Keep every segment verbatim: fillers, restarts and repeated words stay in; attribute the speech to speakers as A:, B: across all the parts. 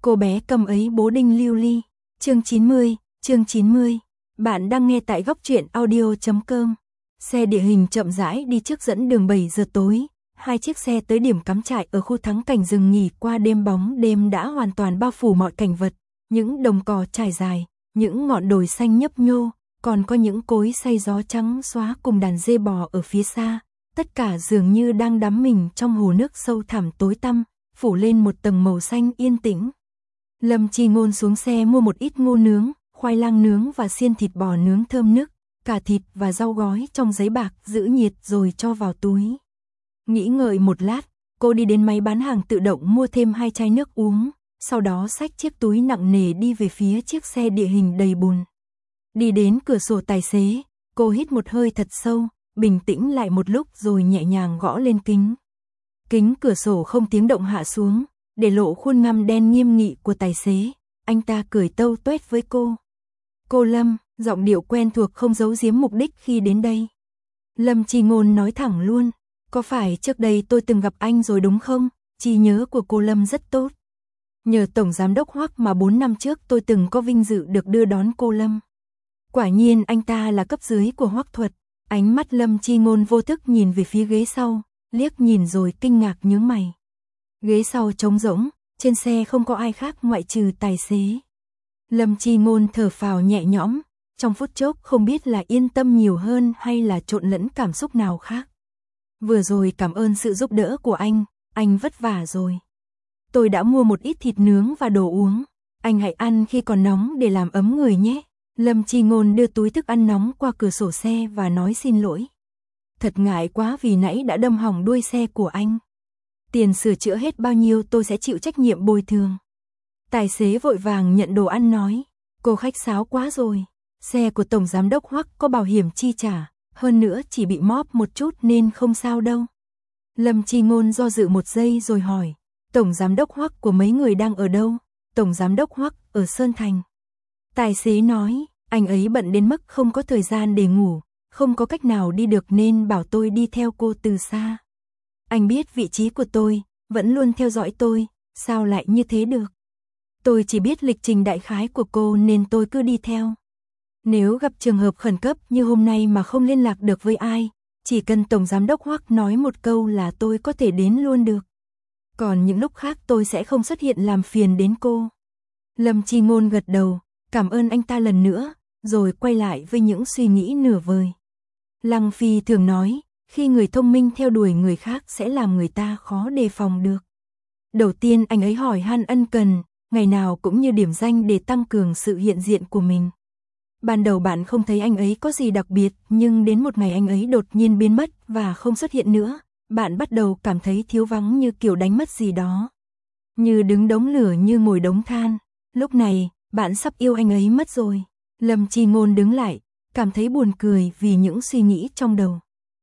A: Cô bé cầm ấy bố đinh lưu ly. Chương chín mươi, chương chín mươi. Bạn đang nghe tại góc truyện audio chấm com. Xe địa hình chậm rãi đi trước dẫn đường bảy giờ tối. Hai chiếc xe tới điểm cắm trại ở khu thắng cảnh rừng nghỉ qua đêm bóng đêm đã hoàn toàn bao phủ mọi cảnh vật. Những đồng cỏ trải dài, những ngọn đồi xanh nhấp nhô, còn có những cối xay gió trắng xóa cùng đàn dê bò ở phía xa. Tất cả dường như đang đắm mình trong hồ nước sâu thẳm tối tăm, phủ lên một tầng màu xanh yên tĩnh. Lâm Chi Ngôn xuống xe mua một ít ngô nướng, khoai lang nướng và xiên thịt bò nướng thơm nức, cả thịt và rau gói trong giấy bạc giữ nhiệt rồi cho vào túi. Nghĩ ngợi một lát, cô đi đến máy bán hàng tự động mua thêm hai chai nước uống, sau đó xách chiếc túi nặng nề đi về phía chiếc xe địa hình đầy bùn. Đi đến cửa sổ tài xế, cô hít một hơi thật sâu, bình tĩnh lại một lúc rồi nhẹ nhàng gõ lên kính. Kính cửa sổ không tiếng động hạ xuống, để lộ khuôn ngăm đen nghiêm nghị của tài xế. Anh ta cười tâu tuét với cô. Cô Lâm, giọng điệu quen thuộc không giấu giếm mục đích khi đến đây. Lâm Chi Ngôn nói thẳng luôn. Có phải trước đây tôi từng gặp anh rồi đúng không? Trí nhớ của cô Lâm rất tốt. Nhờ Tổng Giám đốc Hoắc mà bốn năm trước tôi từng có vinh dự được đưa đón cô Lâm. Quả nhiên anh ta là cấp dưới của Hoắc Thuật. Ánh mắt Lâm Chi Ngôn vô thức nhìn về phía ghế sau, liếc nhìn rồi kinh ngạc nhướng mày. Ghế sau trống rỗng, trên xe không có ai khác ngoại trừ tài xế. Lâm Chi Ngôn thở phào nhẹ nhõm, trong phút chốc không biết là yên tâm nhiều hơn hay là trộn lẫn cảm xúc nào khác. Vừa rồi cảm ơn sự giúp đỡ của anh, anh vất vả rồi. Tôi đã mua một ít thịt nướng và đồ uống, anh hãy ăn khi còn nóng để làm ấm người nhé. Lâm Chi Ngôn đưa túi thức ăn nóng qua cửa sổ xe và nói xin lỗi. Thật ngại quá vì nãy đã đâm hỏng đuôi xe của anh. Tiền sửa chữa hết bao nhiêu tôi sẽ chịu trách nhiệm bồi thường. Tài xế vội vàng nhận đồ ăn nói. Cô khách sáo quá rồi. Xe của Tổng Giám đốc Hoắc có bảo hiểm chi trả, hơn nữa chỉ bị móp một chút nên không sao đâu. Lâm Chi Ngôn do dự một giây rồi hỏi. Tổng Giám đốc Hoắc của mấy người đang ở đâu? Tổng Giám đốc Hoắc ở Sơn Thành. Tài xế nói, anh ấy bận đến mức không có thời gian để ngủ, không có cách nào đi được nên bảo tôi đi theo cô từ xa. Anh biết vị trí của tôi, vẫn luôn theo dõi tôi, sao lại như thế được? Tôi chỉ biết lịch trình đại khái của cô nên tôi cứ đi theo. Nếu gặp trường hợp khẩn cấp như hôm nay mà không liên lạc được với ai, chỉ cần Tổng Giám đốc Hoắc nói một câu là tôi có thể đến luôn được. Còn những lúc khác tôi sẽ không xuất hiện làm phiền đến cô. Lâm Chi Ngôn gật đầu, cảm ơn anh ta lần nữa, rồi quay lại với những suy nghĩ nửa vời. Lăng Phi thường nói, khi người thông minh theo đuổi người khác sẽ làm người ta khó đề phòng được. Đầu tiên anh ấy hỏi han ân cần, ngày nào cũng như điểm danh để tăng cường sự hiện diện của mình. Ban đầu bạn không thấy anh ấy có gì đặc biệt, nhưng đến một ngày anh ấy đột nhiên biến mất và không xuất hiện nữa, bạn bắt đầu cảm thấy thiếu vắng như kiểu đánh mất gì đó. Như đứng đống lửa như ngồi đống than, lúc này, bạn sắp yêu anh ấy mất rồi. Lâm Chi Ngôn đứng lại, cảm thấy buồn cười vì những suy nghĩ trong đầu.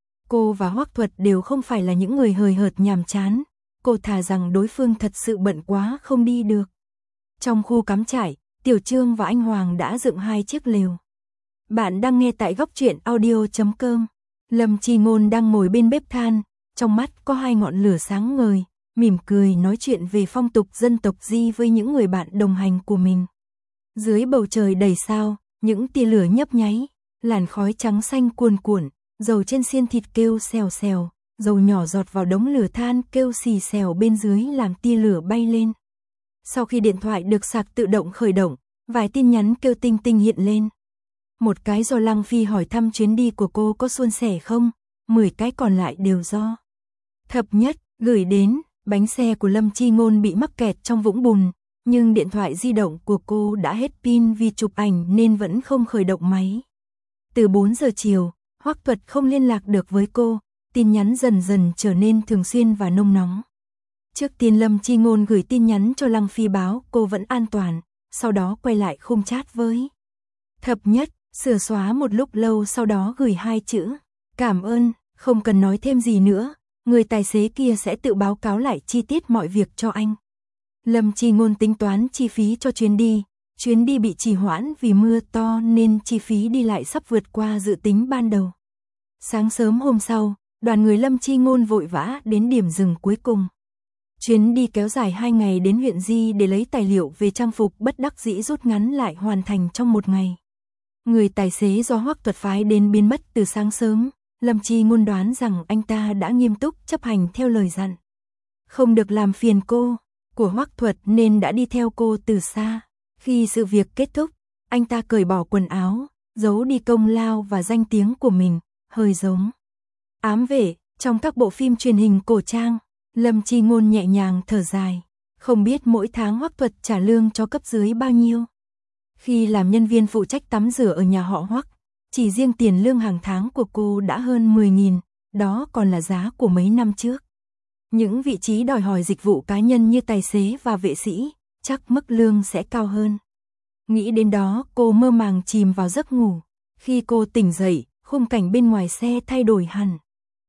A: Cô và Hoắc Thuật đều không phải là những người hời hợt nhàm chán, cô thà rằng đối phương thật sự bận quá không đi được. Trong khu cắm trại, Tiểu Trương và anh Hoàng đã dựng hai chiếc lều. Bạn đang nghe tại góc truyện audio chấm com. Lâm Chi Ngôn đang ngồi bên bếp than, trong mắt có hai ngọn lửa sáng ngời, mỉm cười nói chuyện về phong tục dân tộc Di với những người bạn đồng hành của mình. Dưới bầu trời đầy sao, những tia lửa nhấp nháy, làn khói trắng xanh cuồn cuộn, dầu trên xiên thịt kêu xèo xèo, dầu nhỏ giọt vào đống lửa than kêu xì xèo bên dưới làm tia lửa bay lên. Sau khi điện thoại được sạc tự động khởi động, vài tin nhắn kêu tinh tinh hiện lên. Một cái do Lăng Phi hỏi thăm chuyến đi của cô có suôn sẻ không, mười cái còn lại đều do Thập Nhất gửi đến. Bánh xe của Lâm Chi Ngôn bị mắc kẹt trong vũng bùn, nhưng điện thoại di động của cô đã hết pin vì chụp ảnh nên vẫn không khởi động máy. Từ bốn giờ chiều, Hoắc Thuật không liên lạc được với cô, tin nhắn dần dần trở nên thường xuyên và nôn nóng. Trước tiên Lâm Chi Ngôn gửi tin nhắn cho Lăng Phi báo cô vẫn an toàn, sau đó quay lại khung chat với Thập Nhất, sửa xóa một lúc lâu sau đó gửi hai chữ, cảm ơn, không cần nói thêm gì nữa, người tài xế kia sẽ tự báo cáo lại chi tiết mọi việc cho anh. Lâm Chi Ngôn tính toán chi phí cho chuyến đi, chuyến đi bị trì hoãn vì mưa to nên chi phí đi lại sắp vượt qua dự tính ban đầu. Sáng sớm hôm sau, đoàn người Lâm Chi Ngôn vội vã đến điểm dừng cuối cùng. Chuyến đi kéo dài hai ngày đến huyện Di để lấy tài liệu về trang phục bất đắc dĩ rút ngắn lại hoàn thành trong một ngày. Người tài xế do Hoắc Thuật phái đến biến mất từ sáng sớm, Lâm Chi Ngôn đoán rằng anh ta đã nghiêm túc chấp hành theo lời dặn. Không được làm phiền cô của Hoắc Thuật nên đã đi theo cô từ xa. Khi sự việc kết thúc, anh ta cởi bỏ quần áo, giấu đi công lao và danh tiếng của mình, hơi giống ám vệ trong các bộ phim truyền hình cổ trang. Lâm Chi Ngôn nhẹ nhàng thở dài, không biết mỗi tháng Hoắc Thuật trả lương cho cấp dưới bao nhiêu. Khi làm nhân viên phụ trách tắm rửa ở nhà họ Hoắc, chỉ riêng tiền lương hàng tháng của cô đã hơn mười nghìn, đó còn là giá của mấy năm trước. Những vị trí đòi hỏi dịch vụ cá nhân như tài xế và vệ sĩ, chắc mức lương sẽ cao hơn. Nghĩ đến đó, cô mơ màng chìm vào giấc ngủ. Khi cô tỉnh dậy, khung cảnh bên ngoài xe thay đổi hẳn.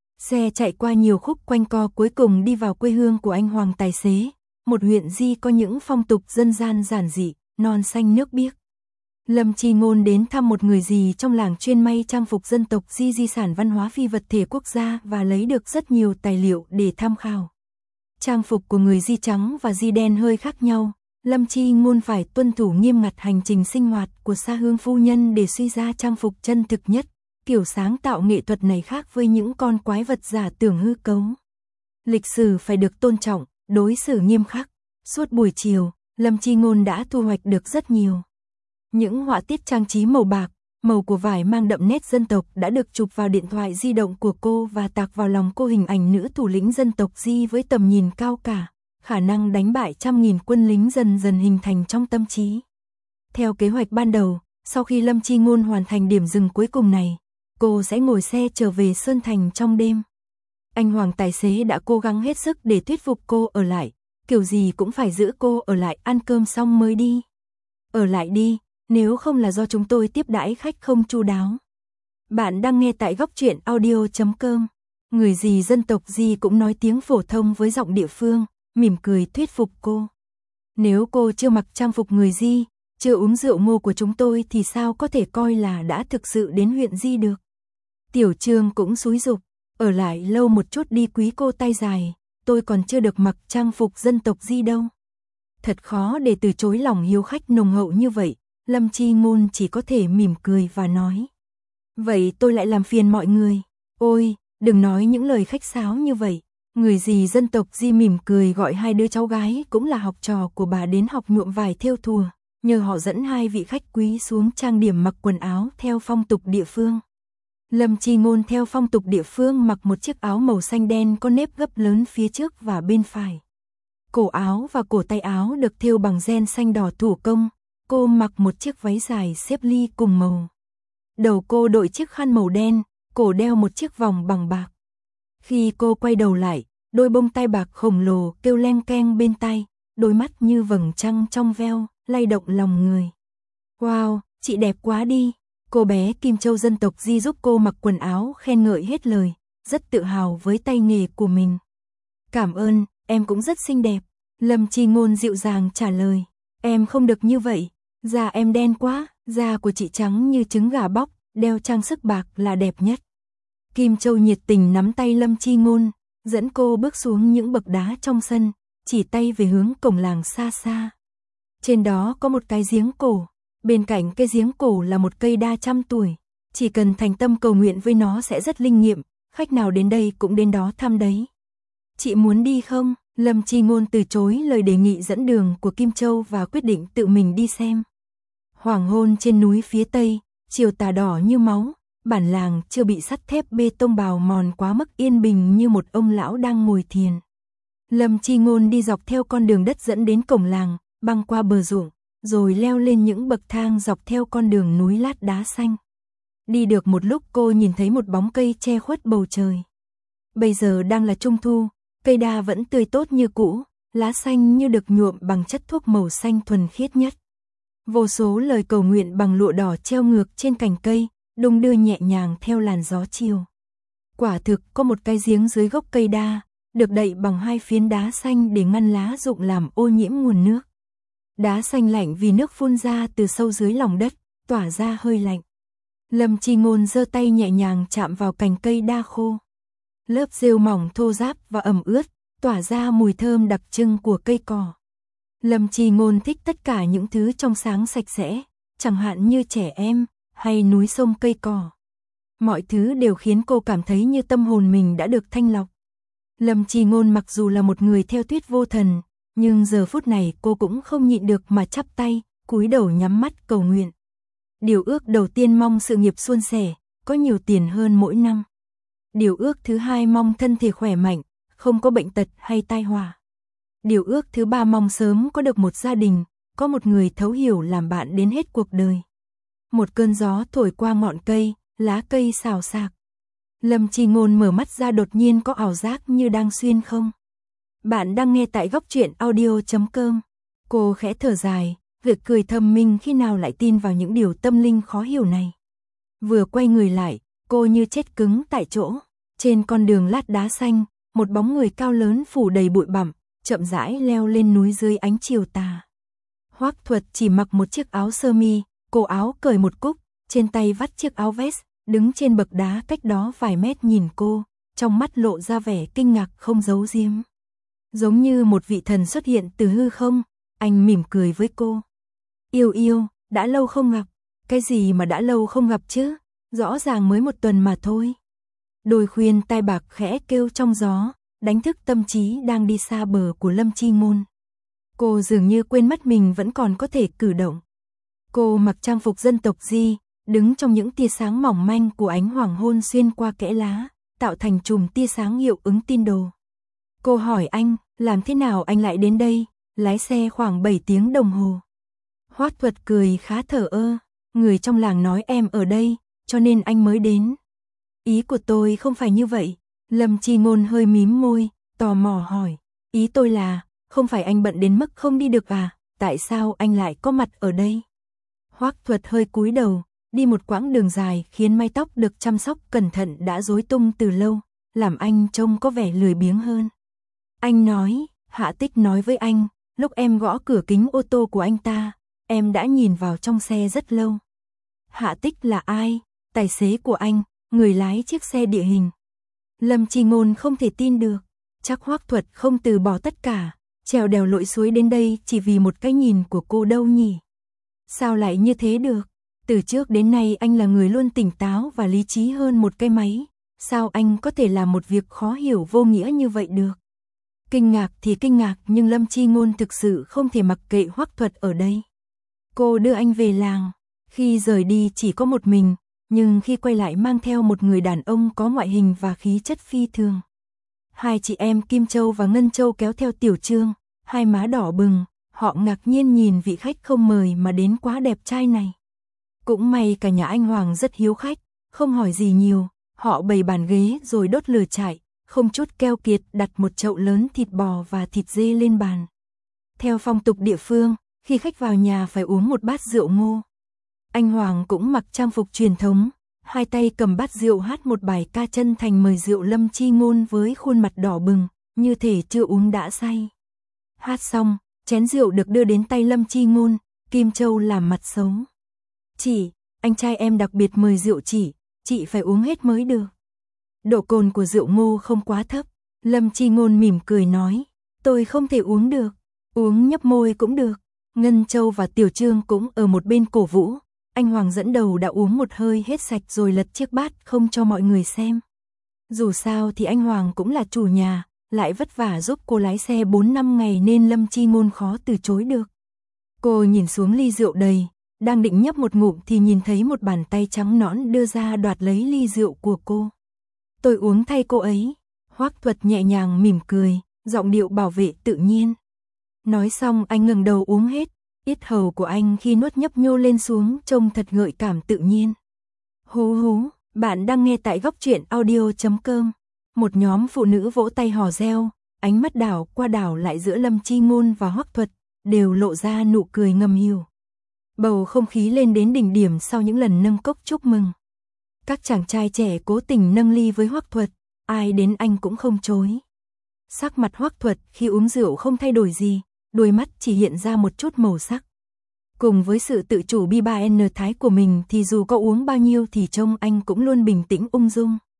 A: Xe chạy qua nhiều khúc quanh co cuối cùng đi vào quê hương của anh Hoàng tài xế, một huyện Di có những phong tục dân gian giản dị, non xanh nước biếc. Lâm Chi Ngôn đến thăm một người Di trong làng chuyên may trang phục dân tộc Di di sản văn hóa phi vật thể quốc gia và lấy được rất nhiều tài liệu để tham khảo. Trang phục của người Di trắng và Di đen hơi khác nhau, Lâm Chi Ngôn phải tuân thủ nghiêm ngặt hành trình sinh hoạt của Sa Hương phu nhân để suy ra trang phục chân thực nhất. Kiểu sáng tạo nghệ thuật này khác với những con quái vật giả tưởng hư cấu. Lịch sử phải được tôn trọng, đối xử nghiêm khắc. Suốt buổi chiều, Lâm Chi Ngôn đã thu hoạch được rất nhiều. Những họa tiết trang trí màu bạc, màu của vải mang đậm nét dân tộc đã được chụp vào điện thoại di động của cô và tạc vào lòng cô hình ảnh nữ thủ lĩnh dân tộc Di với tầm nhìn cao cả, khả năng đánh bại trăm nghìn quân lính dần dần hình thành trong tâm trí. Theo kế hoạch ban đầu, sau khi Lâm Chi Ngôn hoàn thành điểm dừng cuối cùng này, cô sẽ ngồi xe trở về Sơn Thành trong đêm. Anh Hoàng tài xế đã cố gắng hết sức để thuyết phục cô ở lại, kiểu gì cũng phải giữ cô ở lại ăn cơm xong mới đi. Ở lại đi, nếu không là do chúng tôi tiếp đãi khách không chu đáo. Bạn đang nghe tại góc truyện audio chấm com. Người Di dân tộc Di cũng nói tiếng phổ thông với giọng địa phương, mỉm cười thuyết phục cô. Nếu cô chưa mặc trang phục người Di, chưa uống rượu ngô của chúng tôi thì sao có thể coi là đã thực sự đến huyện Di được. Tiểu Trương cũng xúi giục, ở lại lâu một chút đi quý cô tay dài, tôi còn chưa được mặc trang phục dân tộc Di đâu. Thật khó để từ chối lòng hiếu khách nồng hậu như vậy, Lâm Chi Ngôn chỉ có thể mỉm cười và nói. Vậy tôi lại làm phiền mọi người. Ôi, đừng nói những lời khách sáo như vậy. Người Di dân tộc Di mỉm cười gọi hai đứa cháu gái cũng là học trò của bà đến học nhuộm vải thêu thùa, nhờ họ dẫn hai vị khách quý xuống trang điểm mặc quần áo theo phong tục địa phương. Lâm Chi Ngôn theo phong tục địa phương mặc một chiếc áo màu xanh đen có nếp gấp lớn phía trước và bên phải. Cổ áo và cổ tay áo được thêu bằng ren xanh đỏ thủ công, cô mặc một chiếc váy dài xếp ly cùng màu. Đầu cô đội chiếc khăn màu đen, cổ đeo một chiếc vòng bằng bạc. Khi cô quay đầu lại, đôi bông tai bạc khổng lồ kêu leng keng bên tai, đôi mắt như vầng trăng trong veo, lay động lòng người. Wow, chị đẹp quá đi. Cô bé Kim Châu dân tộc Di giúp cô mặc quần áo khen ngợi hết lời, rất tự hào với tay nghề của mình. Cảm ơn, em cũng rất xinh đẹp. Lâm Chi Ngôn dịu dàng trả lời. Em không được như vậy, da em đen quá, da của chị trắng như trứng gà bóc, đeo trang sức bạc là đẹp nhất. Kim Châu nhiệt tình nắm tay Lâm Chi Ngôn, dẫn cô bước xuống những bậc đá trong sân, chỉ tay về hướng cổng làng xa xa. Trên đó có một cái giếng cổ, bên cạnh cái giếng cổ là một cây đa trăm tuổi, chỉ cần thành tâm cầu nguyện với nó sẽ rất linh nghiệm, khách nào đến đây cũng đến đó thăm đấy. Chị muốn đi không? Lâm Chi Ngôn từ chối lời đề nghị dẫn đường của Kim Châu và quyết định tự mình đi xem. Hoàng hôn trên núi phía tây, chiều tà đỏ như máu, bản làng chưa bị sắt thép bê tông bào mòn quá mức yên bình như một ông lão đang ngồi thiền. Lâm Chi Ngôn đi dọc theo con đường đất dẫn đến cổng làng, băng qua bờ ruộng, rồi leo lên những bậc thang dọc theo con đường núi lát đá xanh. Đi được một lúc cô nhìn thấy một bóng cây che khuất bầu trời. Bây giờ đang là trung thu, cây đa vẫn tươi tốt như cũ, lá xanh như được nhuộm bằng chất thuốc màu xanh thuần khiết nhất. Vô số lời cầu nguyện bằng lụa đỏ treo ngược trên cành cây, đung đưa nhẹ nhàng theo làn gió chiều. Quả thực có một cái giếng dưới gốc cây đa, được đậy bằng hai phiến đá xanh để ngăn lá rụng làm ô nhiễm nguồn nước. Đá xanh lạnh vì nước phun ra từ sâu dưới lòng đất, tỏa ra hơi lạnh. Lâm Chi Ngôn giơ tay nhẹ nhàng chạm vào cành cây đa khô. Lớp rêu mỏng thô ráp và ẩm ướt, tỏa ra mùi thơm đặc trưng của cây cỏ. Lâm Chi Ngôn thích tất cả những thứ trong sáng sạch sẽ, chẳng hạn như trẻ em, hay núi sông cây cỏ. Mọi thứ đều khiến cô cảm thấy như tâm hồn mình đã được thanh lọc. Lâm Chi Ngôn mặc dù là một người theo thuyết vô thần, nhưng giờ phút này cô cũng không nhịn được mà chắp tay, cúi đầu nhắm mắt cầu nguyện. Điều ước đầu tiên mong sự nghiệp suôn sẻ, có nhiều tiền hơn mỗi năm. Điều ước thứ hai mong thân thể khỏe mạnh, không có bệnh tật hay tai họa. Điều ước thứ ba mong sớm có được một gia đình, có một người thấu hiểu làm bạn đến hết cuộc đời. Một cơn gió thổi qua ngọn cây, lá cây xào xạc. Lâm Chi Ngôn mở mắt ra đột nhiên có ảo giác như đang xuyên không. Bạn đang nghe tại góc truyện audio chấm com. Cô khẽ thở dài, việc cười thầm mình khi nào lại tin vào những điều tâm linh khó hiểu này. Vừa quay người lại, cô như chết cứng tại chỗ. Trên con đường lát đá xanh, một bóng người cao lớn phủ đầy bụi bặm, chậm rãi leo lên núi dưới ánh chiều tà. Hoắc Thuật chỉ mặc một chiếc áo sơ mi, cổ áo cởi một cúc, trên tay vắt chiếc áo vest, đứng trên bậc đá cách đó vài mét nhìn cô, trong mắt lộ ra vẻ kinh ngạc không giấu giếm. Giống như một vị thần xuất hiện từ hư không, anh mỉm cười với cô. Yêu yêu, đã lâu không gặp. Cái gì mà đã lâu không gặp chứ, rõ ràng mới một tuần mà thôi. Đôi khuyên tai bạc khẽ kêu trong gió, đánh thức tâm trí đang đi xa bờ của Lâm Chi Ngôn. Cô dường như quên mất mình vẫn còn có thể cử động. Cô mặc trang phục dân tộc Di, đứng trong những tia sáng mỏng manh của ánh hoàng hôn xuyên qua kẽ lá, tạo thành chùm tia sáng hiệu ứng tin đồ. Cô hỏi anh, làm thế nào anh lại đến đây, lái xe khoảng bảy tiếng đồng hồ. Hoắc Thuật cười khá thờ ơ, người trong làng nói em ở đây, cho nên anh mới đến. Ý của tôi không phải như vậy. Lâm Chi Ngôn hơi mím môi, tò mò hỏi. Ý tôi là, không phải anh bận đến mức không đi được à, tại sao anh lại có mặt ở đây? Hoắc Thuật hơi cúi đầu, đi một quãng đường dài khiến mái tóc được chăm sóc cẩn thận đã rối tung từ lâu, làm anh trông có vẻ lười biếng hơn. Anh nói, Hạ Tích nói với anh, lúc em gõ cửa kính ô tô của anh ta, em đã nhìn vào trong xe rất lâu. Hạ Tích là ai? Tài xế của anh, người lái chiếc xe địa hình. Lâm Chi Ngôn không thể tin được, chắc Hoắc Thuật không từ bỏ tất cả, trèo đèo lội suối đến đây chỉ vì một cái nhìn của cô đâu nhỉ? Sao lại như thế được? Từ trước đến nay anh là người luôn tỉnh táo và lý trí hơn một cái máy, sao anh có thể làm một việc khó hiểu vô nghĩa như vậy được? Kinh ngạc thì kinh ngạc nhưng Lâm Chi Ngôn thực sự không thể mặc kệ Hoắc Thuật ở đây. Cô đưa anh về làng, khi rời đi chỉ có một mình, nhưng khi quay lại mang theo một người đàn ông có ngoại hình và khí chất phi thường. Hai chị em Kim Châu và Ngân Châu kéo theo Tiểu Trương, hai má đỏ bừng, họ ngạc nhiên nhìn vị khách không mời mà đến quá đẹp trai này. Cũng may cả nhà anh Hoàng rất hiếu khách, không hỏi gì nhiều, họ bày bàn ghế rồi đốt lửa trại, không chút keo kiệt đặt một chậu lớn thịt bò và thịt dê lên bàn. Theo phong tục địa phương, khi khách vào nhà phải uống một bát rượu ngô. Anh Hoàng cũng mặc trang phục truyền thống, hai tay cầm bát rượu hát một bài ca chân thành mời rượu Lâm Chi Ngôn với khuôn mặt đỏ bừng, như thể chưa uống đã say. Hát xong, chén rượu được đưa đến tay Lâm Chi Ngôn, Kim Châu làm mặt xấu. Chị, anh trai em đặc biệt mời rượu chị, chị phải uống hết mới được. Độ cồn của rượu ngô không quá thấp, Lâm Chi Ngôn mỉm cười nói, tôi không thể uống được, uống nhấp môi cũng được. Ngân Châu và Tiểu Trương cũng ở một bên cổ vũ, anh Hoàng dẫn đầu đã uống một hơi hết sạch rồi lật chiếc bát không cho mọi người xem. Dù sao thì anh Hoàng cũng là chủ nhà, lại vất vả giúp cô lái xe bốn năm ngày nên Lâm Chi Ngôn khó từ chối được. Cô nhìn xuống ly rượu đầy, đang định nhấp một ngụm thì nhìn thấy một bàn tay trắng nõn đưa ra đoạt lấy ly rượu của cô. Tôi uống thay cô ấy. Hoắc Thuật nhẹ nhàng mỉm cười, giọng điệu bảo vệ tự nhiên. Nói xong anh ngẩng đầu uống hết, yết hầu của anh khi nuốt nhấp nhô lên xuống trông thật gợi cảm tự nhiên. Hú hú, bạn đang nghe tại góc truyện audio chấm com. Một nhóm phụ nữ vỗ tay hò reo, ánh mắt đảo qua đảo lại giữa Lâm Chi Ngôn và Hoắc Thuật, đều lộ ra nụ cười ngầm hiểu. Bầu không khí lên đến đỉnh điểm sau những lần nâng cốc chúc mừng. Các chàng trai trẻ cố tình nâng ly với Hoắc Thuật, ai đến anh cũng không chối. Sắc mặt Hoắc Thuật khi uống rượu không thay đổi gì, đôi mắt chỉ hiện ra một chút màu sắc. Cùng với sự tự chủ bi ba en thái của mình thì dù có uống bao nhiêu thì trông anh cũng luôn bình tĩnh ung dung.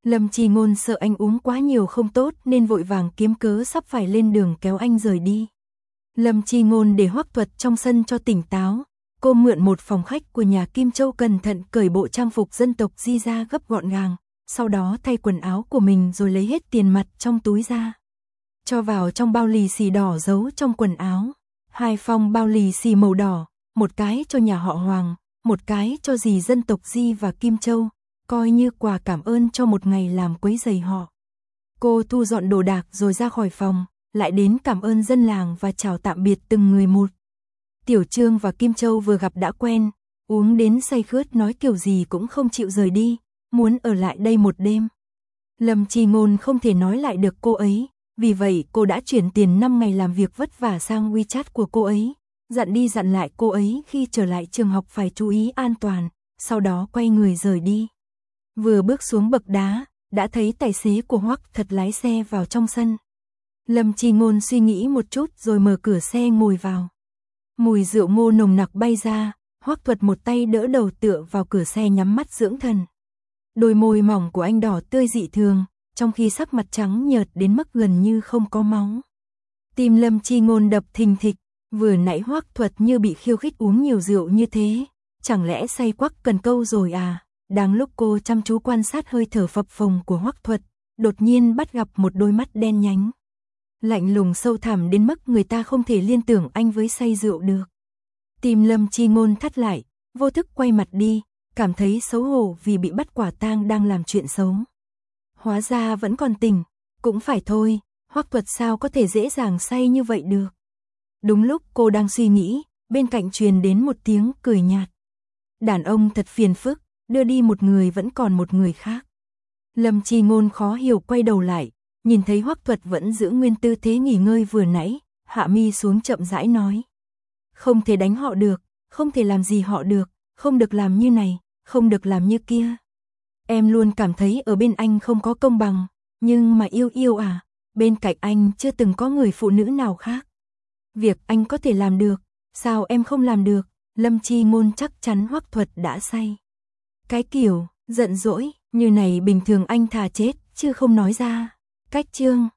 A: Lâm Chi Ngôn sợ anh uống quá nhiều không tốt nên vội vàng kiếm cớ sắp phải lên đường kéo anh rời đi. Lâm Chi Ngôn để Hoắc Tuật trong sân cho tỉnh táo, cô mượn một phòng khách của nhà Kim Châu cẩn thận cởi bộ trang phục dân tộc Di ra gấp gọn gàng, sau đó thay quần áo của mình rồi lấy hết tiền mặt trong túi ra, cho vào trong bao lì xì đỏ giấu trong quần áo. Hai phong bao lì xì màu đỏ, một cái cho nhà họ Hoàng, một cái cho dì dân tộc Di và Kim Châu, coi như quà cảm ơn cho một ngày làm quấy rầy họ. Cô thu dọn đồ đạc rồi ra khỏi phòng, lại đến cảm ơn dân làng và chào tạm biệt từng người một. Tiểu Trương và Kim Châu vừa gặp đã quen, uống đến say khướt nói kiểu gì cũng không chịu rời đi, muốn ở lại đây một đêm. Lâm Chi Ngôn không thể nói lại được cô ấy, vì vậy cô đã chuyển tiền năm ngày làm việc vất vả sang WeChat của cô ấy, dặn đi dặn lại cô ấy khi trở lại trường học phải chú ý an toàn, sau đó quay người rời đi. Vừa bước xuống bậc đá, đã thấy tài xế của Hoắc Thật lái xe vào trong sân. Lâm Chi Ngôn suy nghĩ một chút rồi mở cửa xe ngồi vào. Mùi rượu ngô nồng nặc bay ra, Hoắc Thuật một tay đỡ đầu tựa vào cửa xe nhắm mắt dưỡng thần. Đôi môi mỏng của anh đỏ tươi dị thường, trong khi sắc mặt trắng nhợt đến mức gần như không có máu. Tim Lâm Chi Ngôn đập thình thịch, vừa nãy Hoắc Thuật như bị khiêu khích uống nhiều rượu như thế, chẳng lẽ say quắc cần câu rồi à? Đang lúc cô chăm chú quan sát hơi thở phập phồng của Hoắc Thuật, đột nhiên bắt gặp một đôi mắt đen nhánh, lạnh lùng sâu thẳm đến mức người ta không thể liên tưởng anh với say rượu được. Tim Lâm Chi Ngôn thắt lại, vô thức quay mặt đi, cảm thấy xấu hổ vì bị bắt quả tang đang làm chuyện xấu. Hóa ra vẫn còn tỉnh, cũng phải thôi, Hoắc Thuật sao có thể dễ dàng say như vậy được. Đúng lúc cô đang suy nghĩ, bên cạnh truyền đến một tiếng cười nhạt. Đàn ông thật phiền phức, đưa đi một người vẫn còn một người khác. Lâm Chi Ngôn khó hiểu quay đầu lại, nhìn thấy Hoắc Thuật vẫn giữ nguyên tư thế nghỉ ngơi vừa nãy, hạ mi xuống chậm rãi nói. Không thể đánh họ được, không thể làm gì họ được, không được làm như này, không được làm như kia. Em luôn cảm thấy ở bên anh không có công bằng, nhưng mà yêu yêu à, bên cạnh anh chưa từng có người phụ nữ nào khác. Việc anh có thể làm được, sao em không làm được? Lâm Chi Ngôn chắc chắn Hoắc Thuật đã say. Cái kiểu, giận dỗi, như này bình thường anh thà chết, chứ không nói ra. Cách chương